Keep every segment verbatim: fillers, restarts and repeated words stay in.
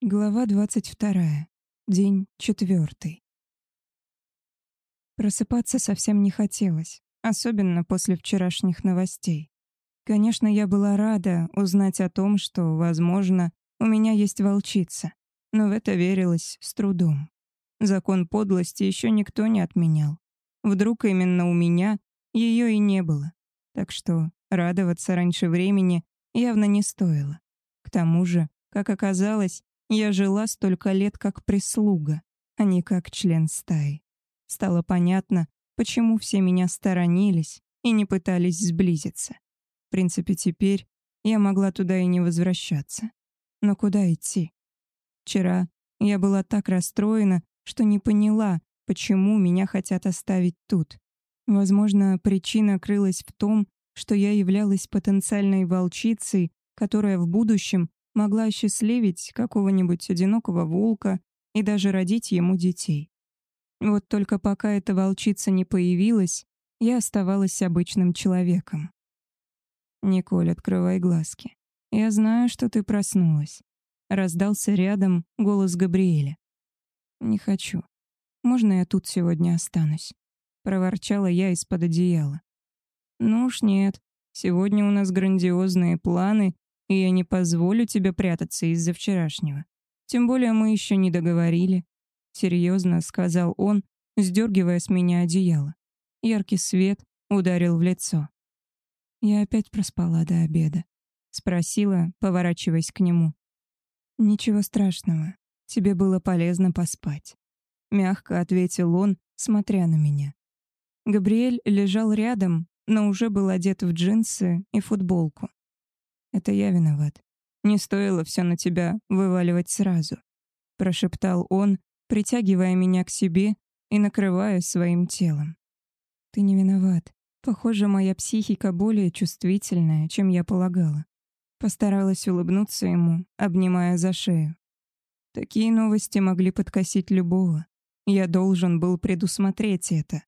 Глава двадцать вторая. День четвертый. Просыпаться совсем не хотелось, особенно после вчерашних новостей. Конечно, я была рада узнать о том, что, возможно, у меня есть волчица, но в это верилось с трудом. Закон подлости еще никто не отменял. Вдруг именно у меня ее и не было. Так что радоваться раньше времени явно не стоило. К тому же, как оказалось, я жила столько лет как прислуга, а не как член стаи. Стало понятно, почему все меня сторонились и не пытались сблизиться. В принципе, теперь я могла туда и не возвращаться. Но куда идти? Вчера я была так расстроена, что не поняла, почему меня хотят оставить тут. Возможно, причина крылась в том, что я являлась потенциальной волчицей, которая в будущем могла осчастливить какого-нибудь одинокого волка и даже родить ему детей. Вот только пока эта волчица не появилась, я оставалась обычным человеком. «Николь, открывай глазки. Я знаю, что ты проснулась», — раздался рядом голос Габриэля. «Не хочу. Можно я тут сегодня останусь?» — проворчала я из-под одеяла. «Ну уж нет. Сегодня у нас грандиозные планы, и я не позволю тебе прятаться из-за вчерашнего. Тем более мы еще не договорили», — серьезно сказал он, сдергивая с меня одеяло. Яркий свет ударил в лицо. «Я опять проспала до обеда?» — спросила, поворачиваясь к нему. «Ничего страшного. Тебе было полезно поспать», — мягко ответил он, смотря на меня. Габриэль лежал рядом, но уже был одет в джинсы и футболку. «Это я виноват. Не стоило все на тебя вываливать сразу», — прошептал он, притягивая меня к себе и накрывая своим телом. «Ты не виноват. Похоже, моя психика более чувствительная, чем я полагала». Постаралась улыбнуться ему, обнимая за шею. Такие новости могли подкосить любого. Я должен был предусмотреть это.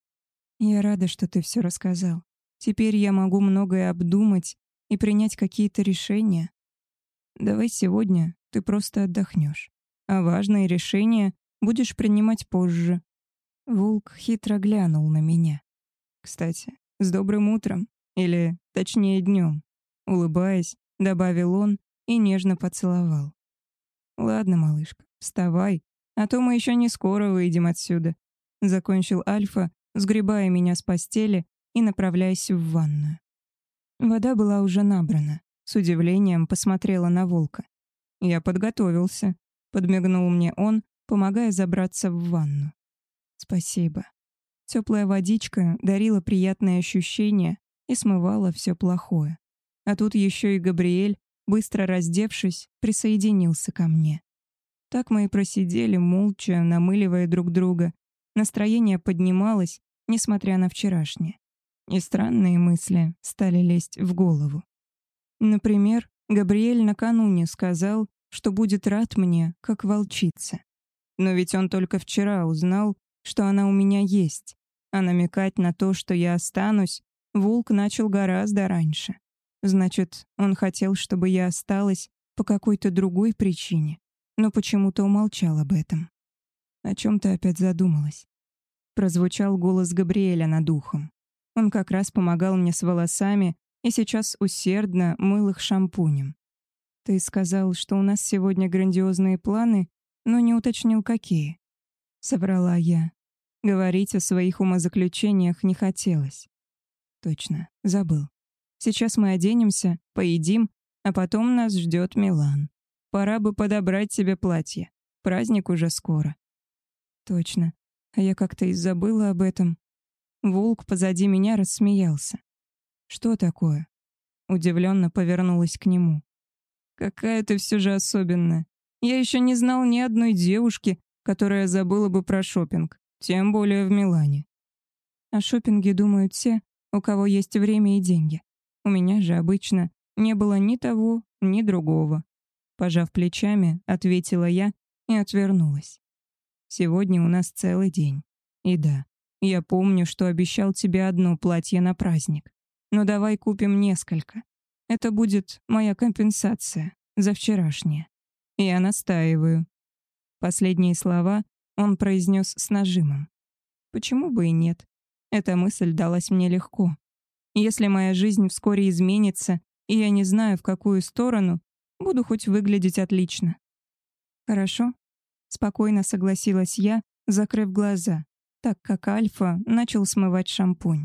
«Я рада, что ты все рассказал. Теперь я могу многое обдумать и принять какие-то решения. Давай сегодня ты просто отдохнешь, а важные решения будешь принимать позже». Волк хитро глянул на меня. «Кстати, с добрым утром, или, точнее, днем», — улыбаясь, добавил он и нежно поцеловал. «Ладно, малышка, вставай, а то мы еще не скоро выйдем отсюда», — закончил Альфа, сгребая меня с постели и направляясь в ванную. Вода была уже набрана. С удивлением посмотрела на волка. «Я подготовился», — подмигнул мне он, помогая забраться в ванну. «Спасибо». Теплая водичка дарила приятные ощущения и смывала все плохое. А тут еще и Габриэль, быстро раздевшись, присоединился ко мне. Так мы и просидели, молча, намыливая друг друга. Настроение поднималось, несмотря на вчерашнее. И странные мысли стали лезть в голову. Например, Габриэль накануне сказал, что будет рад мне, как волчице. Но ведь он только вчера узнал, что она у меня есть, а намекать на то, что я останусь, волк начал гораздо раньше. Значит, он хотел, чтобы я осталась по какой-то другой причине, но почему-то умолчал об этом. «О чем ты опять задумалась?» Прозвучал голос Габриэля над ухом. Он как раз помогал мне с волосами и сейчас усердно мыл их шампунем. «Ты сказал, что у нас сегодня грандиозные планы, но не уточнил, какие». Соврала я. Говорить о своих умозаключениях не хотелось. Точно, забыл. Сейчас мы оденемся, поедим, а потом нас ждет Милан. Пора бы подобрать себе платье. Праздник уже скоро. Точно. А я как-то и забыла об этом. Волк позади меня рассмеялся. «Что такое?» Удивленно повернулась к нему. «Какая ты все же особенная. Я еще не знал ни одной девушки, которая забыла бы про шопинг, тем более в Милане». О шопинге думают те, у кого есть время и деньги. У меня же обычно не было ни того, ни другого. Пожав плечами, ответила я и отвернулась. Сегодня у нас целый день. И да, я помню, что обещал тебе одно платье на праздник. Но давай купим несколько. Это будет моя компенсация за вчерашнее. Я настаиваю». Последние слова он произнес с нажимом. Почему бы и нет? Эта мысль далась мне легко. Если моя жизнь вскоре изменится, и я не знаю, в какую сторону, буду хоть выглядеть отлично. Хорошо, спокойно согласилась я, закрыв глаза, так как Альфа начал смывать шампунь.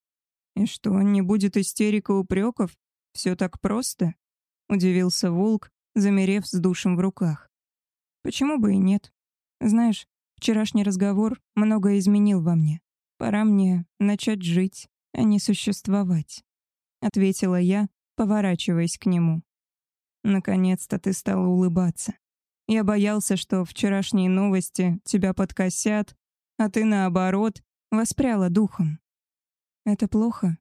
«И что, не будет истерик и упреков? Все так просто?» — удивился Волк, замерев с душем в руках. «Почему бы и нет? Знаешь, вчерашний разговор многое изменил во мне. Пора мне начать жить, а не существовать», — ответила я, поворачиваясь к нему. «Наконец-то ты стала улыбаться. Я боялся, что вчерашние новости тебя подкосят, а ты, наоборот, воспряла духом. Это плохо?»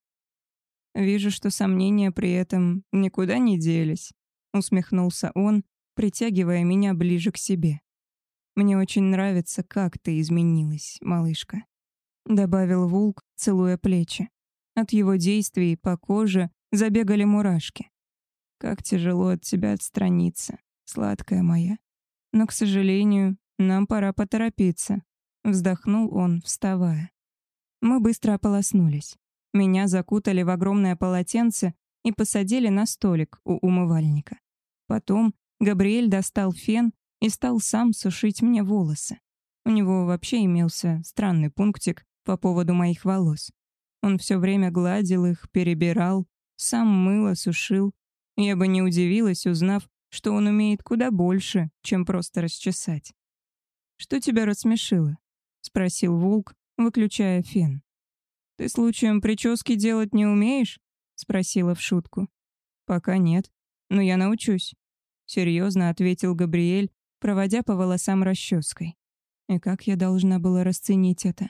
«Вижу, что сомнения при этом никуда не делись», — усмехнулся он, притягивая меня ближе к себе. «Мне очень нравится, как ты изменилась, малышка», — добавил Волк, целуя плечи. От его действий по коже забегали мурашки. «Как тяжело от тебя отстраниться, сладкая моя. Но, к сожалению, нам пора поторопиться», — вздохнул он, вставая. Мы быстро ополоснулись. Меня закутали в огромное полотенце и посадили на столик у умывальника. Потом Габриэль достал фен и стал сам сушить мне волосы. У него вообще имелся странный пунктик по поводу моих волос. Он все время гладил их, перебирал, сам мыл, сушил. Я бы не удивилась, узнав, что он умеет куда больше, чем просто расчесать. «Что тебя рассмешило?» — спросил Волк, выключая фен. «Ты случаем прически делать не умеешь?» — спросила в шутку. «Пока нет, но я научусь», — серьезно ответил Габриэль, проводя по волосам расческой. И как я должна была расценить это?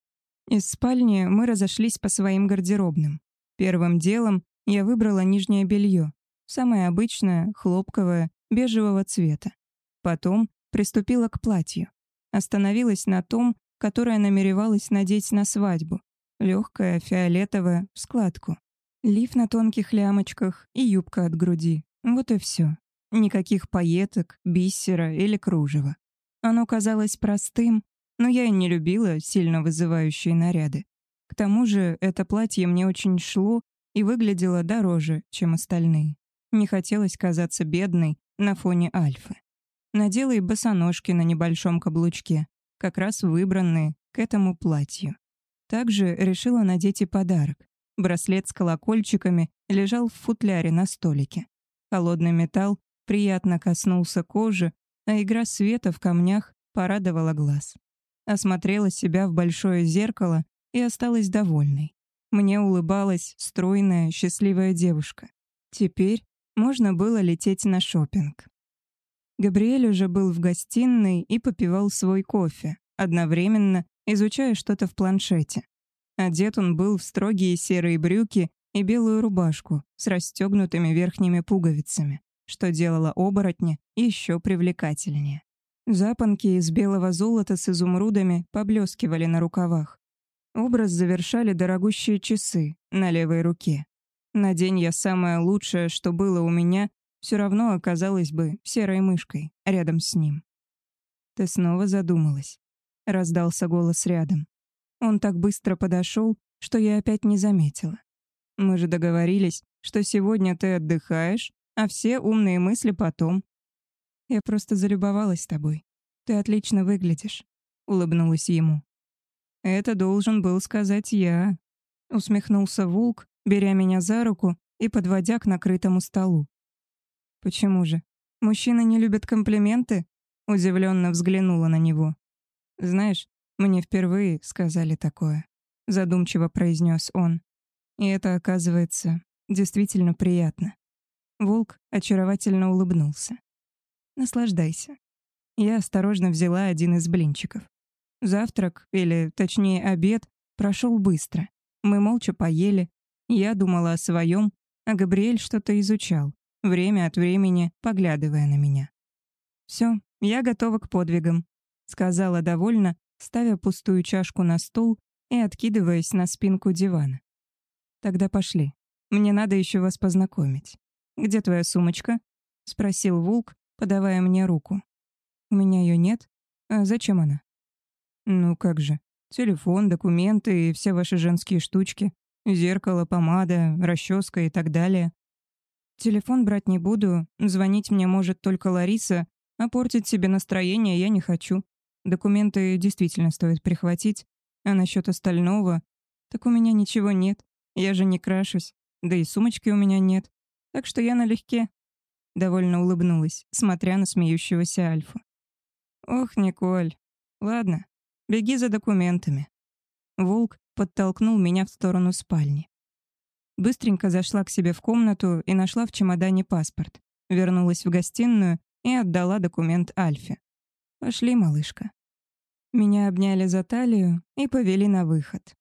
Из спальни мы разошлись по своим гардеробным. Первым делом я выбрала нижнее белье, самое обычное, хлопковое, бежевого цвета. Потом приступила к платью. Остановилась на том, которое намеревалась надеть на свадьбу. Легкая, фиолетовая, в складку. Лиф на тонких лямочках и юбка от груди. Вот и все. Никаких пайеток, бисера или кружева. Оно казалось простым, но я и не любила сильно вызывающие наряды. К тому же это платье мне очень шло и выглядело дороже, чем остальные. Не хотелось казаться бедной на фоне Альфы. Надела и босоножки на небольшом каблучке, как раз выбранные к этому платью. Также решила надеть и подарок. Браслет с колокольчиками лежал в футляре на столике. Холодный металл приятно коснулся кожи, а игра света в камнях порадовала глаз. Осмотрела себя в большое зеркало и осталась довольной. Мне улыбалась стройная, счастливая девушка. Теперь можно было лететь на шопинг. Габриэль уже был в гостиной и попивал свой кофе, одновременно изучая что-то в планшете. Одет он был в строгие серые брюки и белую рубашку с расстегнутыми верхними пуговицами, что делало оборотня еще привлекательнее. Запонки из белого золота с изумрудами поблескивали на рукавах. Образ завершали дорогущие часы на левой руке. Надень я самое лучшее, что было у меня, все равно оказалась бы серой мышкой рядом с ним. «Ты снова задумалась?» — раздался голос рядом. Он так быстро подошел, что я опять не заметила. «Мы же договорились, что сегодня ты отдыхаешь, а все умные мысли потом». «Я просто залюбовалась тобой. Ты отлично выглядишь», — улыбнулась ему. «Это должен был сказать я», — усмехнулся Волк, беря меня за руку и подводя к накрытому столу. «Почему же? Мужчины не любят комплименты?» — удивленно взглянула на него. «Знаешь, мне впервые сказали такое», — задумчиво произнес он. «И это, оказывается, действительно приятно». Волк очаровательно улыбнулся. «Наслаждайся». Я осторожно взяла один из блинчиков. Завтрак, или, точнее, обед, прошел быстро. Мы молча поели. Я думала о своем, а Габриэль что-то изучал, время от времени поглядывая на меня. «Все, я готова к подвигам», — сказала довольно, ставя пустую чашку на стол и откидываясь на спинку дивана. «Тогда пошли. Мне надо еще вас познакомить. Где твоя сумочка?» — спросил Волк, подавая мне руку. «У меня ее нет? А зачем она?» «Ну как же. Телефон, документы и все ваши женские штучки. Зеркало, помада, расческа и так далее. Телефон брать не буду, звонить мне может только Лариса, а портить себе настроение я не хочу. Документы действительно стоит прихватить, а насчет остального, так у меня ничего нет, я же не крашусь, да и сумочки у меня нет, так что я налегке». Довольно улыбнулась, смотря на смеющегося Альфу. «Ох, Николь, ладно, беги за документами». Волк подтолкнул меня в сторону спальни. Быстренько зашла к себе в комнату и нашла в чемодане паспорт. Вернулась в гостиную и отдала документ Альфе. «Пошли, малышка». Меня обняли за талию и повели на выход.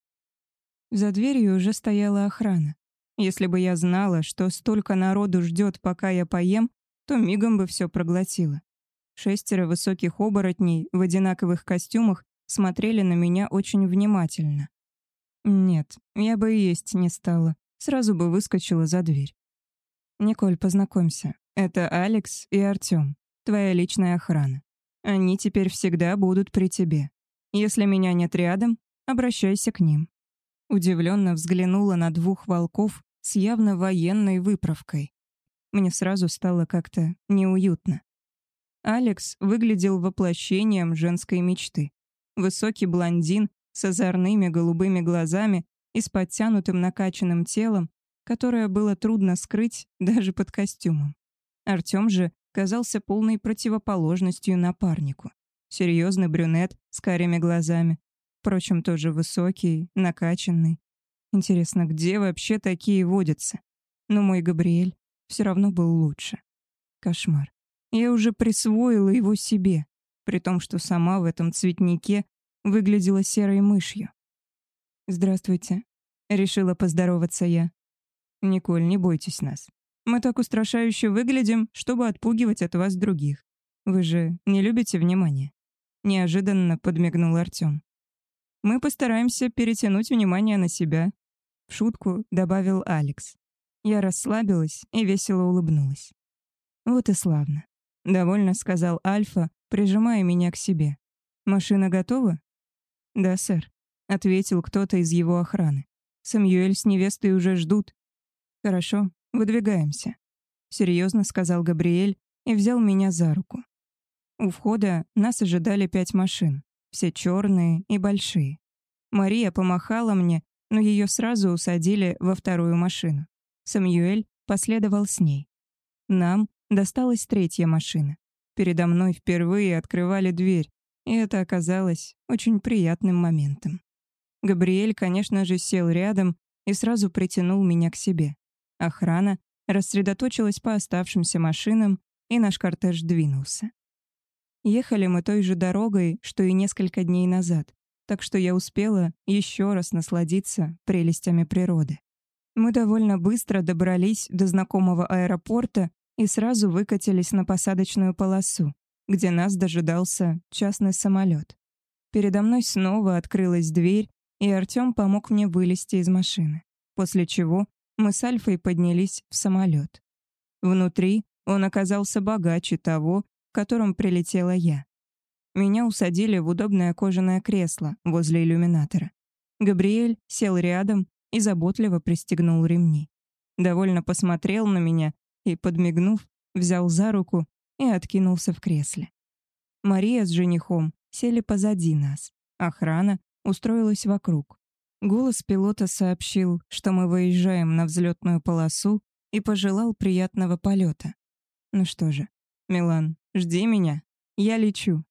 За дверью уже стояла охрана. Если бы я знала, что столько народу ждет, пока я поем, то мигом бы все проглотила. Шестеро высоких оборотней в одинаковых костюмах смотрели на меня очень внимательно. Нет, я бы и есть не стала. Сразу бы выскочила за дверь. «Николь, познакомься. Это Алекс и Артём, твоя личная охрана. Они теперь всегда будут при тебе. Если меня нет рядом, обращайся к ним». Удивленно взглянула на двух волков с явно военной выправкой. Мне сразу стало как-то неуютно. Алекс выглядел воплощением женской мечты. Высокий блондин с озорными голубыми глазами и с подтянутым накачанным телом, которое было трудно скрыть даже под костюмом. Артём же казался полной противоположностью напарнику. Серьезный брюнет с карими глазами. Впрочем, тоже высокий, накачанный. Интересно, где вообще такие водятся? Но мой Габриэль все равно был лучше. Кошмар. Я уже присвоила его себе, при том, что сама в этом цветнике выглядела серой мышью. «Здравствуйте», — решила поздороваться я. «Николь, не бойтесь нас. Мы так устрашающе выглядим, чтобы отпугивать от вас других. Вы же не любите внимания?» Неожиданно подмигнул Артём. «Мы постараемся перетянуть внимание на себя», — в шутку добавил Алекс. Я расслабилась и весело улыбнулась. «Вот и славно», — довольно сказал Альфа, прижимая меня к себе. «Машина готова?» «Да, сэр», — ответил кто-то из его охраны. «Самюэль с невестой уже ждут». «Хорошо, выдвигаемся», — серьезно сказал Габриэль и взял меня за руку. У входа нас ожидали пять машин, все черные и большие. Мария помахала мне, но ее сразу усадили во вторую машину. Самюэль последовал с ней. Нам досталась третья машина. Передо мной впервые открывали дверь, и это оказалось очень приятным моментом. Габриэль, конечно же, сел рядом и сразу притянул меня к себе. Охрана рассредоточилась по оставшимся машинам, и наш кортеж двинулся. Ехали мы той же дорогой, что и несколько дней назад, так что я успела еще раз насладиться прелестями природы. Мы довольно быстро добрались до знакомого аэропорта и сразу выкатились на посадочную полосу, где нас дожидался частный самолет. Передо мной снова открылась дверь, и Артём помог мне вылезти из машины, после чего мы с Альфой поднялись в самолет. Внутри он оказался богаче того, в котором прилетела я. Меня усадили в удобное кожаное кресло возле иллюминатора. Габриэль сел рядом и заботливо пристегнул ремни. Довольно посмотрел на меня и, подмигнув, взял за руку и откинулся в кресле. Мария с женихом сели позади нас. Охрана устроилась вокруг. Голос пилота сообщил, что мы выезжаем на взлетную полосу, и пожелал приятного полета. Ну что же, Милан, жди меня. Я лечу.